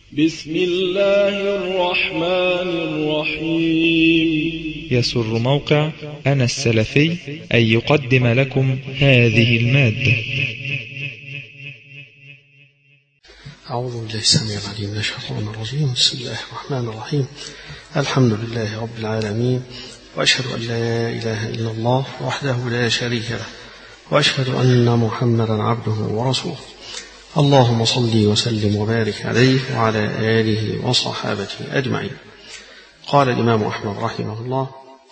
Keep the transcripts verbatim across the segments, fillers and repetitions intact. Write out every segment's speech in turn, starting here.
بسم الله الرحمن الرحيم. يسر موقع أنا السلفي أن يقدم لكم هذه المادة. أعوذ بالله السميع العليم من الشيطان الرجيم. بسم الله الرحمن الرحيم. الحمد لله رب العالمين، وأشهد أن لا إله إلا الله وحده لا شريك له، وأشهد أن محمدا عبده ورسوله. اللهم صل وسلم وبارك عليه وعلى آله وصحابته أجمعين. قال الإمام أحمد رحمه الله: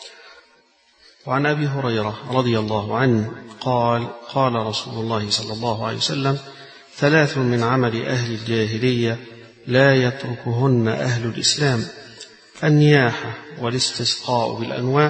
وعن أبي هريرة رضي الله عنه قال: قال رسول الله صلى الله عليه وسلم: ثلاث من عمل أهل الجاهلية لا يتركهن أهل الإسلام: النياحة والاستسقاء بالأنواع.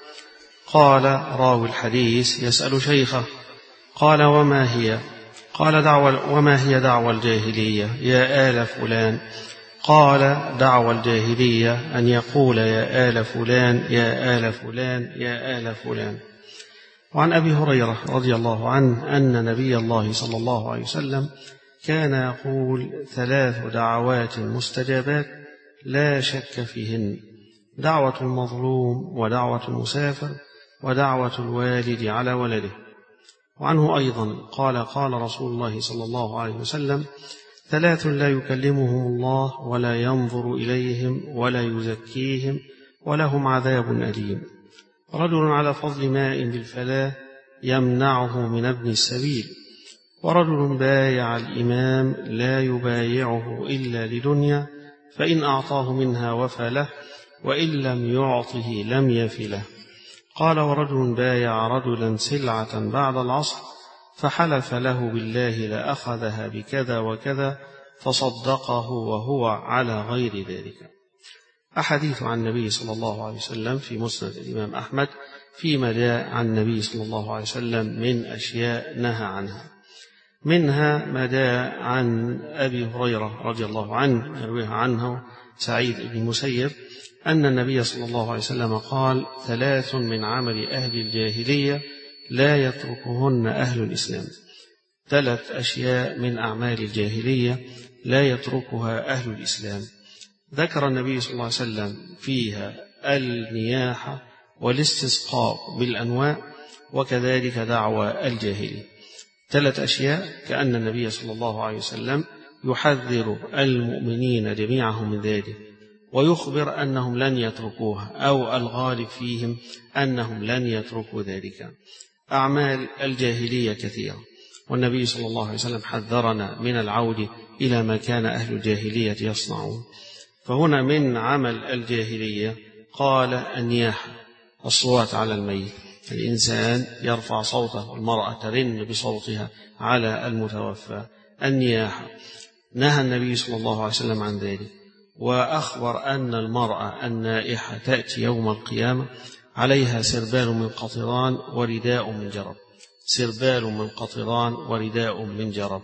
قال راوي الحديث يسأل شيخه: قال وما هي؟ قال دعوة وما هي دعوى الجاهلية يا آل فلان؟ قال دعوى الجاهلية أن يقول يا آل فلان يا آل فلان يا آل فلان. وعن أبي هريرة رضي الله عنه أن نبي الله صلى الله عليه وسلم كان يقول: ثلاث دعوات مستجابات لا شك فيهن: دعوة المظلوم، ودعوة المسافر، ودعوة الوالد على ولده. وعنه أيضا قال: قال رسول الله صلى الله عليه وسلم: ثلاث لا يكلمهم الله ولا ينظر إليهم ولا يزكيهم ولهم عذاب أليم: رجل على فضل ماء بالفلاة يمنعه من ابن السبيل، ورجل بايع الإمام لا يبايعه إلا لدنيا، فإن أعطاه منها وفى له، وإن لم يعطه لم يف له. قال: ورجل بايع رجلا سلعة بعد العصر فحلف له بالله لأخذها بكذا وكذا فصدقه وهو على غير ذلك. أحاديث عن النبي صلى الله عليه وسلم في مسند الإمام أحمد فيما جاء عن النبي صلى الله عليه وسلم من أشياء نهى عنها. منها ما جاء عن أبي هريرة رضي الله عنه يرويها عنه سعيد بن المسيب أن النبي صلى الله عليه وسلم قال: ثلاث من عمل أهل الجاهلية لا يتركهن أهل الإسلام. ثلاث أشياء من أعمال الجاهلية لا يتركها أهل الإسلام. ذكر النبي صلى الله عليه وسلم فيها النياحة والاستسقاء بالأنواع، وكذلك دعوى الجاهلية. ثلاث أشياء كأن النبي صلى الله عليه وسلم يحذر المؤمنين جميعهم من ذلك، ويخبر أنهم لن يتركوها، أو الغالب فيهم أنهم لن يتركوا ذلك. أعمال الجاهلية كثيرة، والنبي صلى الله عليه وسلم حذرنا من العود إلى ما كان أهل الجاهلية يصنعون. فهنا من عمل الجاهلية قال النياحة، الصوات على الميت. الإنسان يرفع صوته، والمرأة ترن بصوتها على المتوفى. النياحة نهى النبي صلى الله عليه وسلم عن ذلك، وأخبر أن المرأة النائحة تأتي يوم القيامة عليها سربال من قطران ورداء من جرب، سربال من قطران ورداء من جرب،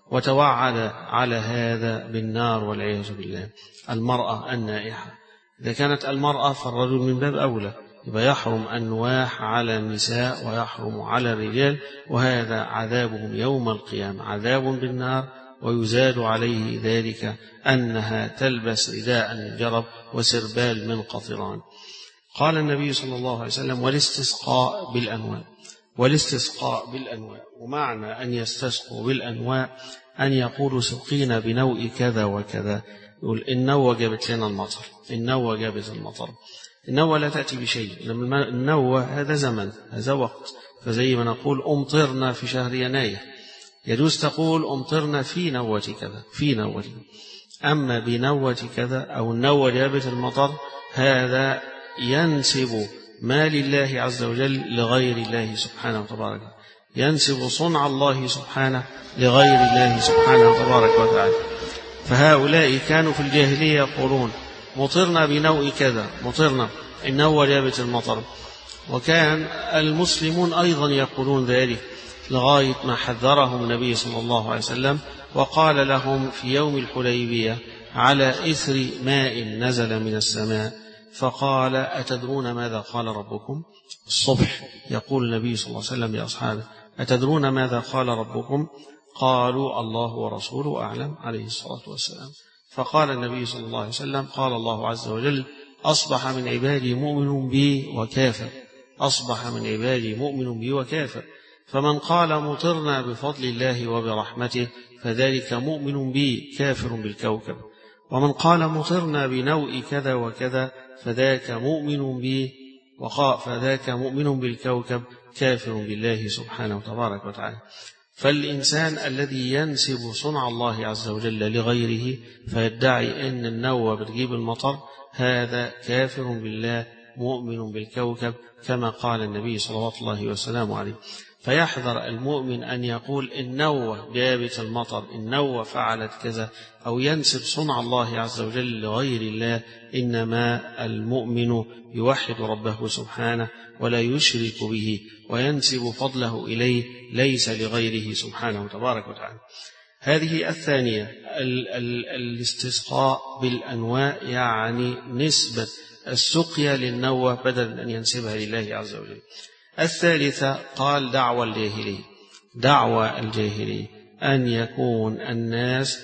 وتوعد على هذا بالنار والعياذ بالله. المرأة النائحة، إذا كانت المرأة فالرجل من باب أولى، يبقى يحرم النواح على النساء ويحرم على الرجال، وهذا عذابهم يوم القيامة، عذاب بالنار، ويزاد عليه ذلك أنها تلبس رداء من جرب وسربال من قطران. قال النبي صلى الله عليه وسلم: والاستسقاء بالأنواع. والاستسقاء بالأنواع، ومعنى أن يستسقوا بالأنواع أن يقولوا سقينا بنوء كذا وكذا. يقول النوى جابت لنا المطر، النوى جابت المطر. النوى لا تأتي بشيء، النوى هذا زمن، هذا وقت. فزي ما نقول أمطرنا في شهر يناير، يجوز تقول أمطرنا في نوة كذا، في نوة. أما بنوة كذا أو النوى جابت المطر، هذا ينسب ما لله عز وجل لغير الله سبحانه وتبارك، ينسب صنع الله سبحانه لغير الله سبحانه وتبارك وتعالى. فهؤلاء كانوا في الجاهلية يقولون مطرنا بنوء كذا، مطرنا، النوى جابت المطر. وكان المسلمون أيضا يقولون ذلك، لغاية ما حذرهم النبي صلى الله عليه وسلم وقال لهم في يوم الحديبية على إثر ماء نزل من السماء، فقال: أتدرون ماذا قال ربكم؟ الصبح يقول النبي صلى الله عليه وسلم لأصحابه: أتدرون ماذا قال ربكم؟ قالوا: الله ورسوله أعلم، عليه الصلاة والسلام. فقال النبي صلى الله عليه وسلم قال الله عز وجل أصبح من عبادي مؤمن بي وكافر، أصبح من عبادي مؤمن بي وكافر، فمن قال مطرنا بفضل الله وبرحمته فذلك مؤمن بي كافر بالكوكب، ومن قال مطرنا بنوء كذا وكذا فذاك مؤمن بي فذاك مؤمن بالكوكب كافر بالله سبحانه وتبارك وتعالى. فالإنسان الذي ينسب صنع الله عز وجل لغيره فيدعي أن النوى بتجيب المطر، هذا كافر بالله مؤمن بالكوكب كما قال النبي صلوات الله وسلامه عليه. فيحذر المؤمن أن يقول النوى جابت المطر، النوى فعلت كذا، أو ينسب صنع الله عز وجل لغير الله. إنما المؤمن يوحد ربه سبحانه ولا يشرك به وينسب فضله إليه ليس لغيره سبحانه تبارك وتعالى. هذه الثانية ال ال الاستسقاء بالأنواء، يعني نسبة السقيا للنوى بدل أن ينسبها لله عز وجل. الثالثة قال دعوى الجاهلية، دعوى الجاهلية أن يكون الناس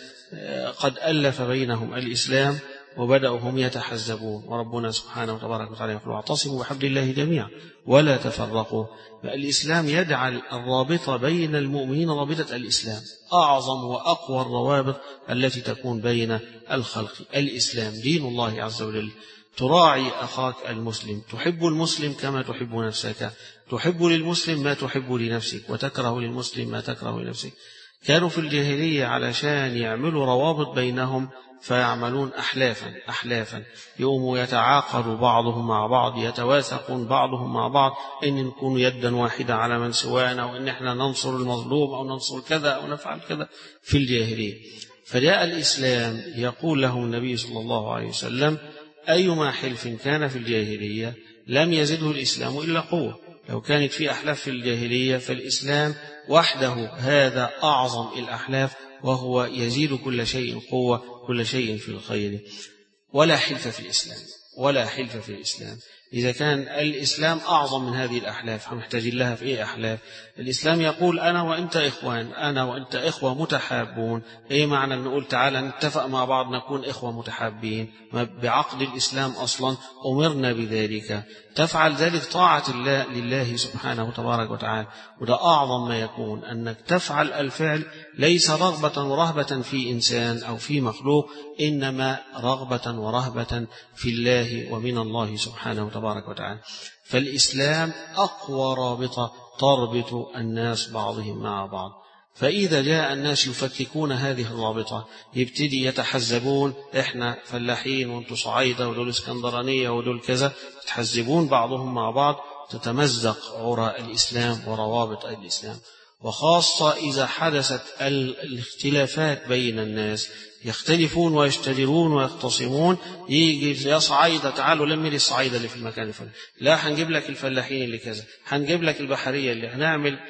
قد ألف بينهم الإسلام وبدأوا هم يتحزبون، وربنا سبحانه وتبارك وتعالى يقول واعتصموا بحبل الله جميعا ولا تفرقوا. الإسلام يجعل الرابطة بين المؤمنين رابطة الإسلام، أعظم وأقوى الروابط التي تكون بين الخلق. الإسلام دين الله عز وجل، تراعي أخاك المسلم، تحب المسلم كما تحب نفسك، تحب للمسلم ما تحب لنفسك وتكره للمسلم ما تكره لنفسك. كانوا في الجاهلية علشان يعملوا روابط بينهم فيعملون أحلافا أحلافا يقوموا يتعاقدوا بعضهم مع بعض، يتواثقون بعضهم مع بعض إن نكون يدا واحدة على من سوانا، وإن احنا ننصر المظلوم أو ننصر كذا أو نفعل كذا في الجاهلية. فجاء الإسلام يقول له النبي صلى الله عليه وسلم أيما حلف كان في الجاهلية لم يزده الإسلام إلا قوة. لو كانت في أحلاف في الجاهلية فالإسلام وحده هذا أعظم الأحلاف، وهو يزيد كل شيء قوة، كل شيء في الخير. ولا حلف في الإسلام، ولا حلف في الإسلام. إذا كان الإسلام أعظم من هذه الأحلاف محتاجين لها في إيه أحلاف؟ الإسلام يقول أنا وأنت إخوان، أنا وأنت إخوة متحابون. إيه معنى أن نقول تعالى نتفق مع بعض نكون إخوة متحابين؟ بعقد الإسلام أصلا أمرنا بذلك. تفعل ذلك طاعة الله لله سبحانه وتبارك وتعالى، وده أعظم ما يكون أنك تفعل الفعل ليس رغبة ورهبة في إنسان أو في مخلوق، إنما رغبة ورهبة في الله ومن الله سبحانه وتبارك وتعالى. فالإسلام أقوى رابطة تربط الناس بعضهم مع بعض. فإذا جاء الناس يفككون هذه الرابطة يبتدي يتحزبون، إحنا فلاحين وانتوا صعيدة ودول اسكندرانية ودول كذا، يتحزبون بعضهم مع بعض، تتمزق عرى الإسلام وروابط الإسلام. وخاصة إذا حدثت الاختلافات بين الناس، يختلفون ويشتجرون ويختصمون، يجي يا صعيدة تعالوا لمي لي الصعيدة اللي في المكان الفلاني، لا هنجيب لك الفلاحين اللي كذا، هنجيب لك البحرية اللي هنعمل،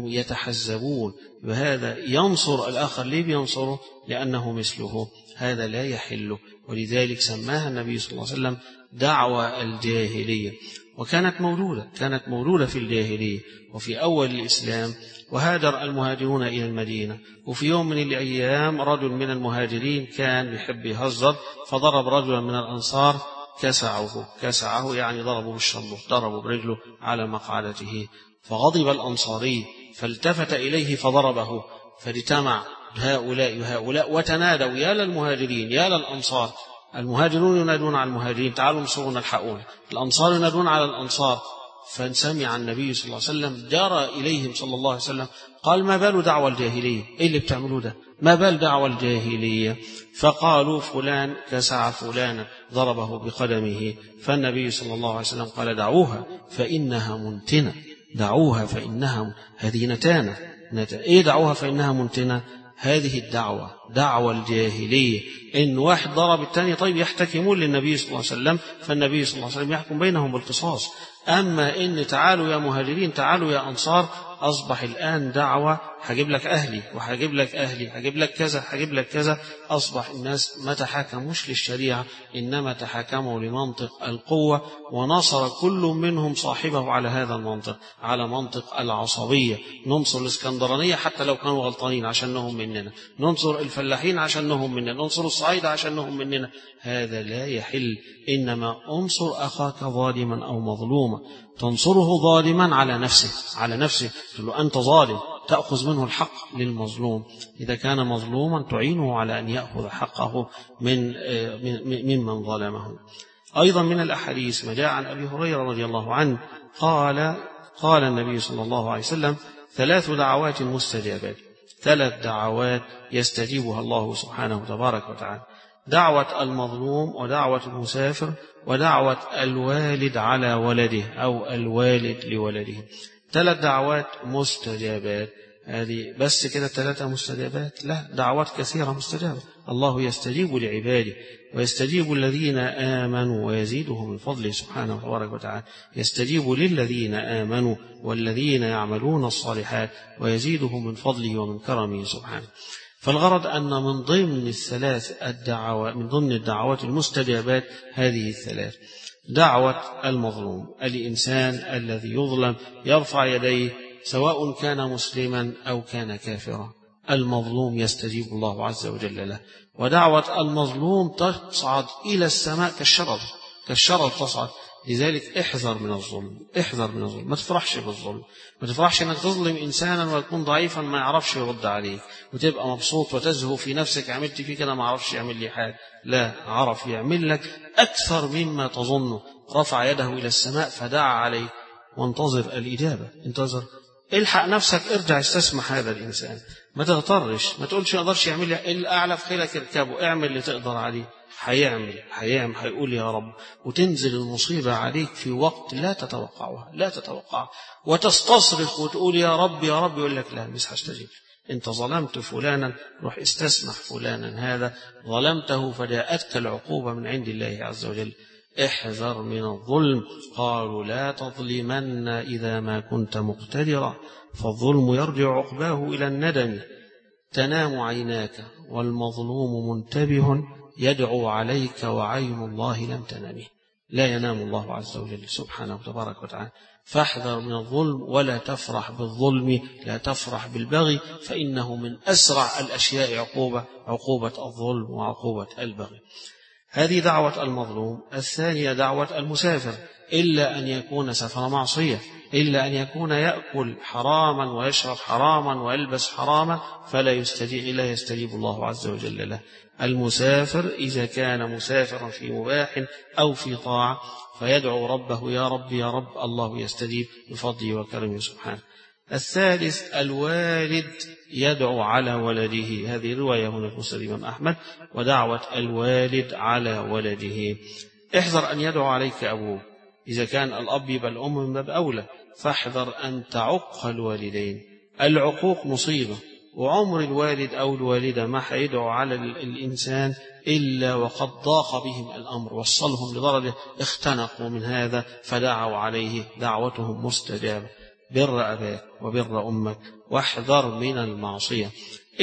يتحزبون. وهذا ينصر الآخر. ليه بينصره؟ لأنه مثله. هذا لا يحل، ولذلك سماها النبي صلى الله عليه وسلم دعوى الجاهلية. وكانت موجودة كانت موجودة في الجاهلية وفي أول الإسلام. وهاجر المهاجرون إلى المدينة، وفي يوم من الأيام رجل من المهاجرين كان يحب يهزر، فضرب رجلا من الأنصار كسعه كسعه يعني ضربه بالشلوط، ضربه برجله على مقعدته. فغضب الأنصاري فالتفت إليه فضربه، فاجتمع هؤلاء وهؤلاء وتنادوا يا للمهاجرين يا للأنصار. المهاجرون ينادون على المهاجرين تعالوا انصرونا الحقونا، الأنصار ينادون على الأنصار. فسمع النبي صلى الله عليه وسلم جرى إليهم صلى الله عليه وسلم قال ما بال دعوى الجاهلية؟ إيه اللي بتعملوه ده؟ ما بال دعوى الجاهلية؟ فقالوا فلان كسع فلانا ضربه بقدمه. فالنبي صلى الله عليه وسلم قال دعوها فإنها منتنة، دعوها فإنها هذه نتانة. إيه دعوها فإنها منتنة؟ هذه الدعوة دعوة الجاهلية، إن واحد ضرب الثاني طيب يحتكمون للنبي صلى الله عليه وسلم، فالنبي صلى الله عليه وسلم يحكم بينهم بالقصاص. أما إن تعالوا يا مهاجرين تعالوا يا أنصار، أصبح الآن دعوة هجيب لك أهلي وهجيب لك أهلي، هجيب لك كذا هجيب لك كذا. أصبح الناس ما تحاكموش للشريعة، إنما تحاكموا لمنطق القوة، ونصر كل منهم صاحبه على هذا المنطق، على منطق العصبية. ننصر الإسكندرانية حتى لو كانوا غلطانين عشانهم مننا، ننصر الفلاحين عشانهم مننا، ننصر الصعيدة عشانهم مننا. هذا لا يحل. إنما انصر أخاك ظالما أو مظلوما. تنصره ظالما على نفسه، على نفسه تقول له أنت ظالم، تأخذ منه الحق للمظلوم. إذا كان مظلوما تعينه على أن يأخذ حقه من ممن ظلمه. أيضا من الأحاديث ما جاء عن أبي هريرة رضي الله عنه قال قال النبي صلى الله عليه وسلم: ثلاث دعوات مستجابات، ثلاث دعوات يستجيبها الله سبحانه تبارك وتعالى: دعوة المظلوم، ودعوة المسافر، ودعوة الوالد على ولده أو الوالد لولده. ثلاث دعوات مستجابات. هذه بس كده ثلاثة مستجابات؟ لا، دعوات كثيرة مستجابة. الله يستجيب لعباده، ويستجيب الذين آمنوا ويزيدهم من فضله سبحانه تبارك وتعالى. يستجيب للذين آمنوا والذين يعملون الصالحات ويزيدهم من فضله ومن كرمه سبحانه. فالغرض أن من ضمن الثلاث الدعوات، من ضمن الدعوات المستجابات هذه الثلاث: دعوة المظلوم، الإنسان الذي يظلم يرفع يديه سواء كان مسلما أو كان كافرا، المظلوم يستجيب الله عز وجل له. ودعوة المظلوم تصعد إلى السماء كالشرر، كالشرر تصعد. لذلك احذر من الظلم، احذر من الظلم. ما تفرحش بالظلم، ما تفرحش انك تظلم انسانا ويكون ضعيفا ما يعرفش يرد عليك وتبقى مبسوط وتزهو في نفسك، عملت فيه كده ما عرفش يعمل لي حاجه. لا، عرف يعمل لك اكثر مما تظنه. رفع يده الى السماء فدعا عليه، وانتظر الاجابه، انتظر، الحق نفسك، ارجع استسمح هذا الانسان، ما تغترش، ما تقولش ما اقدرش يعمل لي، الاعلى في خيلك اركبه، اعمل اللي تقدر عليه. هيعمل هيعمل هيقول يا رب، وتنزل المصيبة عليك في وقت لا تتوقعها، لا تتوقعها، وتستصرخ وتقول يا رب يا رب، يقول لك لا، مش هستجيب. انت ظلمت فلانا، روح استسمح فلانا هذا، ظلمته فجاءتك العقوبة من عند الله عز وجل. احذر من الظلم. قالوا لا تظلمن إذا ما كنت مقتدرا، فالظلم يرجع عقباه إلى الندم. تنام عيناك والمظلوم منتبه، يدعو عليك وعين الله لم تنامه. لا ينام الله عز وجل سبحانه وتبارك وتعالى. فاحذر من الظلم، ولا تفرح بالظلم، لا تفرح بالبغي، فإنه من أسرع الأشياء عقوبة، عقوبة الظلم وعقوبة البغي. هذه دعوة المظلوم. الثانية دعوة المسافر، إلا أن يكون سفر معصية، إلا أن يكون يأكل حراما ويشرب حراما ويلبس حراما، فلا يستجيب إلا يستجيب الله عز وجل له. المسافر إذا كان مسافرا في مباح أو في طاعة فيدعو ربه يا رب يا رب، الله يستجيب بفضله وكرمه سبحانه. الثالث الوالد يدعو على ولده، هذه رواية هنا في مسند الإمام أحمد، ودعوة الوالد على ولده. احذر أن يدعو عليك أبوه، إذا كان الأب يبقى الأم من باب أولى، فاحذر أن تعق الوالدين. العقوق مصيبة، وعمر الوالد أو الوالدة ما هيدعو على الإنسان إلا وقد ضاق بهم الأمر، وصلهم لدرجة اختنقوا من هذا فدعوا عليه، دعوتهم مستجابة. بر أباك وبر أمك، واحذر من المعصية،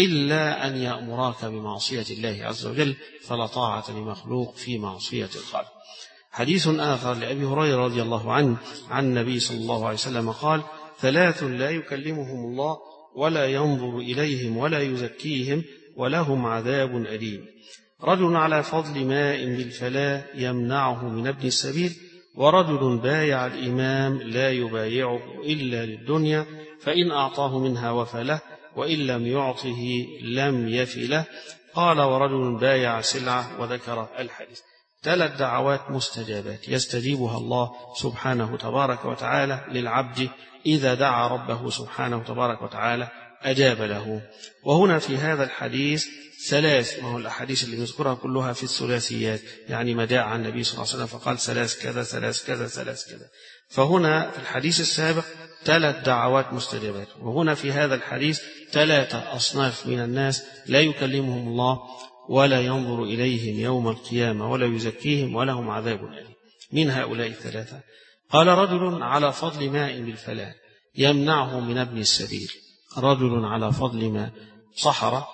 إلا أن يأمراك بمعصية الله عز وجل، فلا طاعة لمخلوق في معصية الخالق. حديث آخر لأبي هريرة رضي الله عنه عن النبي صلى الله عليه وسلم قال: ثلاث لا يكلمهم الله ولا ينظر إليهم ولا يزكيهم ولهم عذاب أليم: رجل على فضل ماء بالفلاة يمنعه من ابن السبيل، ورجل بايع الإمام لا يبايعه إلا للدنيا، فإن أعطاه منها وفى له، وإن لم يعطه لم يف له. قال: ورجل بايع سلعة، وذكر الحديث. ثلاث دعوات مستجابات يستجيبها الله سبحانه تبارك وتعالى للعبد إذا دعا ربه سبحانه تبارك وتعالى أجاب له. وهنا في هذا الحديث ثلاث، ما هو الأحاديث اللي نذكرها كلها في الثلاثيات، يعني ما جاء عن النبي صلى الله عليه وسلم فقال ثلاث كذا ثلاث كذا ثلاث كذا. فهنا في الحديث السابق ثلاث دعوات مستجابات، وهنا في هذا الحديث ثلاثة أصناف من الناس لا يكلمهم الله ولا ينظر إليهم يوم القيامة ولا يزكيهم ولهم عذاب أليم. من هؤلاء الثلاثة؟ قال: رجل على فضل ماء بالفلاة يمنعه من ابن السبيل. رجل على فضل ماء صحراء،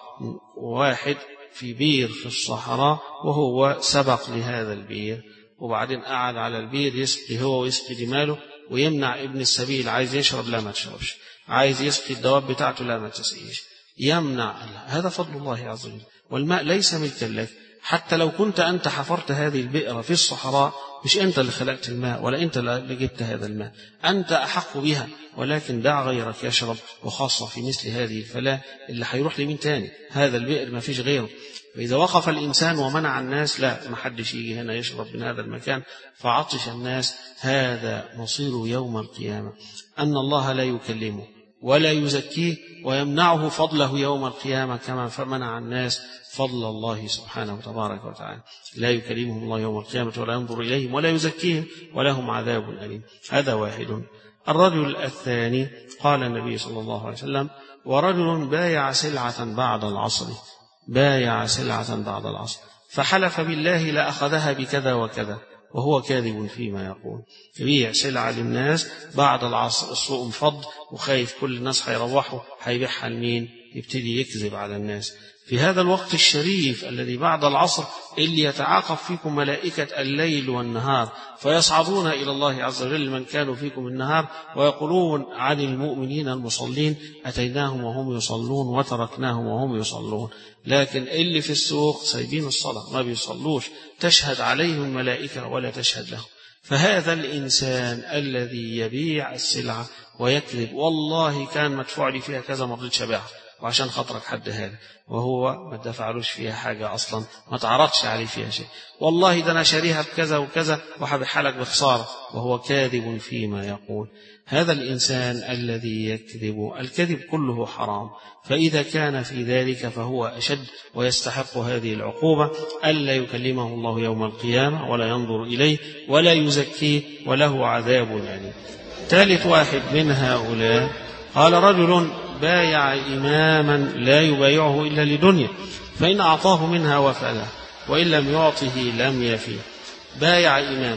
واحد في بير في الصحراء وهو سبق لهذا البير، وبعدين قعد على البير يسقي هو ويسقي جماله ويمنع ابن السبيل، عايز يشرب لا ما تشربش، عايز يسقي الدواب بتاعته لا ما تسقيش، يمنع. هذا فضل الله عز وجل، والماء ليس ملكا لك. حتى لو كنت أنت حفرت هذه البئر في الصحراء، مش أنت اللي خلقت الماء ولا أنت اللي جبت هذا الماء، أنت أحق بها، ولكن دع غيرك يشرب، وخاصة في مثل هذه الفلاة اللي هيروح لمين تاني؟ هذا البئر ما فيش غيره. فإذا وقف الإنسان ومنع الناس، لا ما حدش يجي هنا يشرب من هذا المكان فعطش الناس، هذا مصيره يوم القيامة، أن الله لا يكلمه ولا يزكيه ويمنعه فضله يوم القيامة، كما فمنع الناس فضل الله سبحانه وتبارك وتعالى. لا يكلمهم الله يوم القيامة ولا ينظر إليهم ولا يزكيهم ولهم عذاب أليم. هذا واحد. الرجل الثاني قال النبي صلى الله عليه وسلم: ورجل بايع سلعة بعد العصر، بايع سلعة بعد العصر فحلف بالله لأخذها بكذا وكذا، وهو كاذب فيما يقول. يبيع سلعة للناس بعد العصر، السوق انفض وخايف كل الناس هيروحوا، هيبيعها لمين؟ يبتدي يكذب على الناس. في هذا الوقت الشريف الذي بعد العصر، اللي يتعاقب فيكم ملائكة الليل والنهار فيصعدون إلى الله عز وجل من كانوا فيكم النهار ويقولون عن المؤمنين المصلين: أتيناهم وهم يصلون وتركناهم وهم يصلون. لكن اللي في السوق سايبين الصلاة ما بيصلوش، تشهد عليهم الملائكة ولا تشهد لهم. فهذا الإنسان الذي يبيع السلعة ويكذب: والله كان مدفوع لي فيها كذا، ما رضيتش أبيعها وعشان خاطرك حد هذا، وهو ما دفعلوش فيها حاجة أصلا، ما تعرضش عليه فيها شيء. والله ده أنا شاريها بكذا وكذا وحبيعها لك بخسارة، وهو كاذب فيما يقول. هذا الإنسان الذي يكذب، الكذب كله حرام، فإذا كان في ذلك فهو أشد ويستحق هذه العقوبة، ألا يكلمه الله يوم القيامة ولا ينظر إليه ولا يزكيه وله عذاب أليم. ثالث واحد من هؤلاء قال: رجل بايع إماما لا يبايعه إلا لدنيا، فإن أعطاه منها وفله وإن لم يعطه لم يفيه. بايع إماما،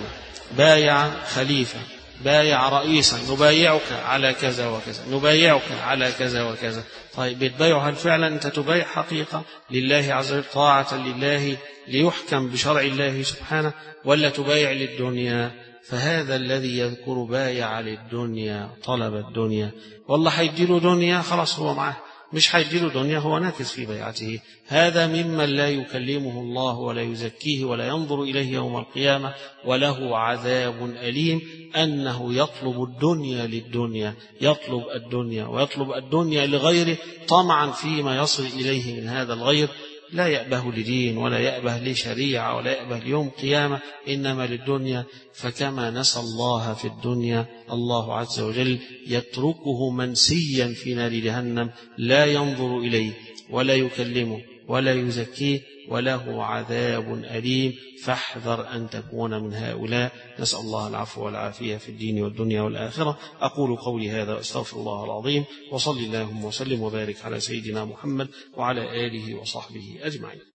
بايع خليفة، بايع رئيسا: نبايعك على كذا وكذا، نبايعك على كذا وكذا. طيب بتبايع، هل فعلا أنت تبايع حقيقة لله عز وجل، طاعة لله ليحكم بشرع الله سبحانه، ولا تبايع للدنيا؟ فهذا الذي يذكر بايع للدنيا، طلب الدنيا، والله هيديله دنيا خلاص هو معاه، مش هيديله دنيا هو ناكث في بيعته. هذا ممن لا يكلمه الله ولا يزكيه ولا ينظر إليه يوم القيامة وله عذاب أليم، أنه يطلب الدنيا للدنيا، يطلب الدنيا ويطلب الدنيا لغيره طمعا فيما يصل إليه من هذا الغير، لا يأبه لدين ولا يأبه لشريعة ولا يأبه ليوم قيامة، إنما للدنيا. فكما نسى الله في الدنيا، الله عز وجل يتركه منسيا في نار جهنم، لا ينظر إليه ولا يكلمه ولا يزكيه وله عذاب أليم. فاحذر أن تكون من هؤلاء. نسأل الله العفو والعافية في الدين والدنيا والآخرة. أقول قولي هذا وأستغفر الله العظيم، وصلي اللهم وسلم وبارك على سيدنا محمد وعلى آله وصحبه أجمعين.